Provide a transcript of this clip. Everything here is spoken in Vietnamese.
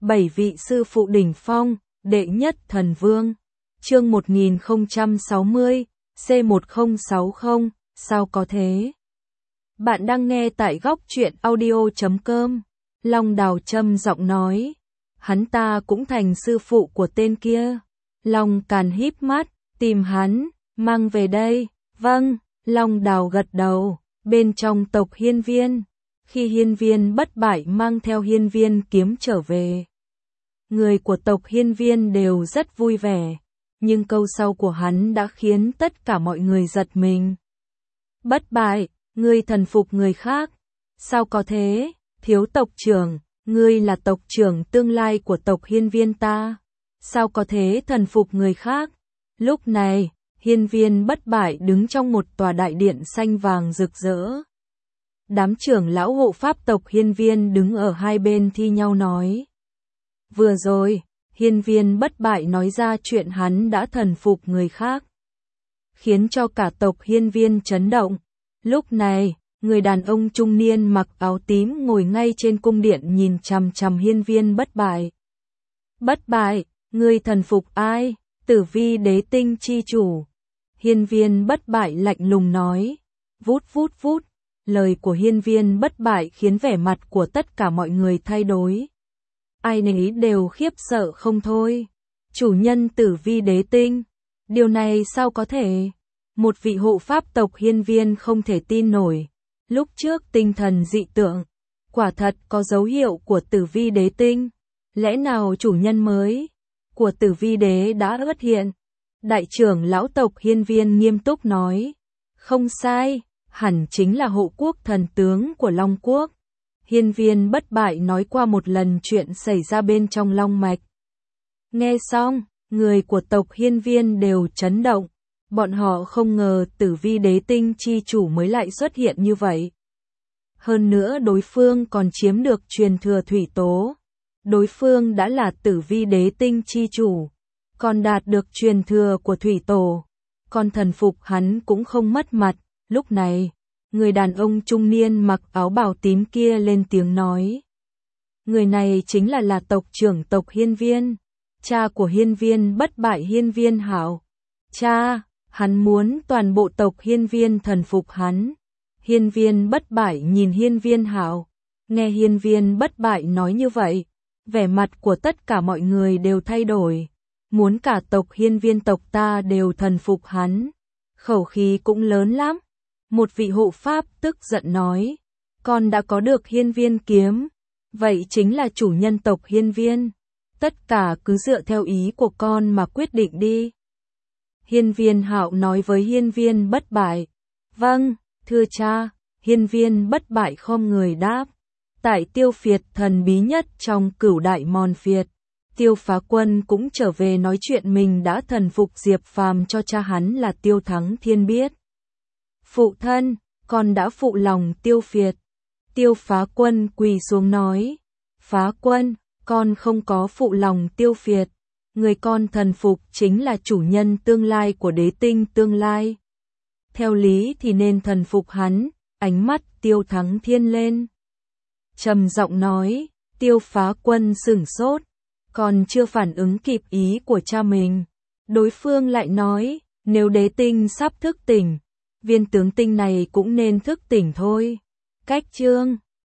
7 vị sư phụ đỉnh phong, đệ nhất thần vương. Chương 1060, C1060, sao có thế? Bạn đang nghe tại góc truyện audio.com. Long Đào trầm giọng nói, hắn ta cũng thành sư phụ của tên kia. Long Càn híp mắt, tìm hắn, mang về đây. Vâng, Long Đào gật đầu. Bên trong tộc Hiên Viên, khi Hiên Viên bất bại mang theo Hiên Viên kiếm trở về, người của tộc Hiên Viên đều rất vui vẻ, nhưng câu sau của hắn đã khiến tất cả mọi người giật mình. Bất bại, ngươi thần phục người khác, sao có thế? Thiếu tộc trưởng, ngươi là tộc trưởng tương lai của tộc Hiên Viên ta, sao có thế thần phục người khác? Lúc này, Hiên Viên bất bại đứng trong một tòa đại điện xanh vàng rực rỡ. Đám trưởng lão hộ pháp tộc Hiên Viên đứng ở hai bên thi nhau nói. Vừa rồi, Hiên Viên bất bại nói ra chuyện hắn đã thần phục người khác, khiến cho cả tộc Hiên Viên chấn động. Lúc này, người đàn ông trung niên mặc áo tím ngồi ngay trên cung điện nhìn chằm chằm Hiên Viên bất bại. Bất bại, ngươi thần phục ai? Tử Vi Đế Tinh chi chủ. Hiên Viên bất bại lạnh lùng nói. Vút vút vút, lời của Hiên Viên bất bại khiến vẻ mặt của tất cả mọi người thay đổi. Ai nấy đều khiếp sợ không thôi. Chủ nhân Tử Vi Đế Tinh, điều này sao có thể? Một vị hộ pháp tộc Hiên Viên không thể tin nổi. Lúc trước tinh thần dị tượng, quả thật có dấu hiệu của Tử Vi Đế Tinh. Lẽ nào chủ nhân mới của Tử Vi Đế đã xuất hiện? Đại trưởng lão tộc Hiên Viên nghiêm túc nói. Không sai, hẳn chính là hộ quốc thần tướng của Long Quốc. Hiên Viên bất bại nói qua một lần chuyện xảy ra bên trong Long Mạch. Nghe xong, người của tộc Hiên Viên đều chấn động. Bọn họ không ngờ Tử Vi Đế Tinh chi chủ mới lại xuất hiện như vậy. Hơn nữa đối phương còn chiếm được truyền thừa thủy tố. Đối phương đã là Tử Vi Đế Tinh chi chủ, còn đạt được truyền thừa của thủy tổ, còn thần phục hắn cũng không mất mặt. Lúc này, người đàn ông trung niên mặc áo bào tím kia lên tiếng nói. Người này chính là tộc trưởng tộc Hiên Viên, cha của Hiên Viên bất bại Hiên Viên Hạo. Cha, hắn muốn toàn bộ tộc Hiên Viên thần phục hắn. Hiên Viên bất bại nhìn Hiên Viên Hạo, nghe Hiên Viên bất bại nói như vậy, vẻ mặt của tất cả mọi người đều thay đổi. Muốn cả tộc Hiên Viên tộc ta đều thần phục hắn, khẩu khí cũng lớn lắm. Một vị hộ pháp tức giận nói, con đã có được Hiên Viên kiếm, vậy chính là chủ nhân tộc Hiên Viên. Tất cả cứ dựa theo ý của con mà quyết định đi. Hiên Viên Hạo nói với Hiên Viên bất bại. Vâng, thưa cha. Hiên Viên bất bại khom người đáp. Tại Tiêu Phiệt thần bí nhất trong cửu đại mòn phiệt, Tiêu Phá Quân cũng trở về nói chuyện mình đã thần phục Diệp Phàm cho cha hắn là Tiêu Thắng Thiên biết. Phụ thân, con đã phụ lòng Tiêu Phiệt. Tiêu Phá Quân quỳ xuống nói. Phá Quân, con không có phụ lòng Tiêu Phiệt. Người con thần phục chính là chủ nhân tương lai của đế tinh tương lai. Theo lý thì nên thần phục hắn. Ánh mắt Tiêu Thắng Thiên lên, trầm giọng nói. Tiêu Phá Quân sửng sốt, còn chưa phản ứng kịp ý của cha mình, đối phương lại nói, nếu đế tinh sắp thức tỉnh, viên tướng tinh này cũng nên thức tỉnh thôi. Cách chương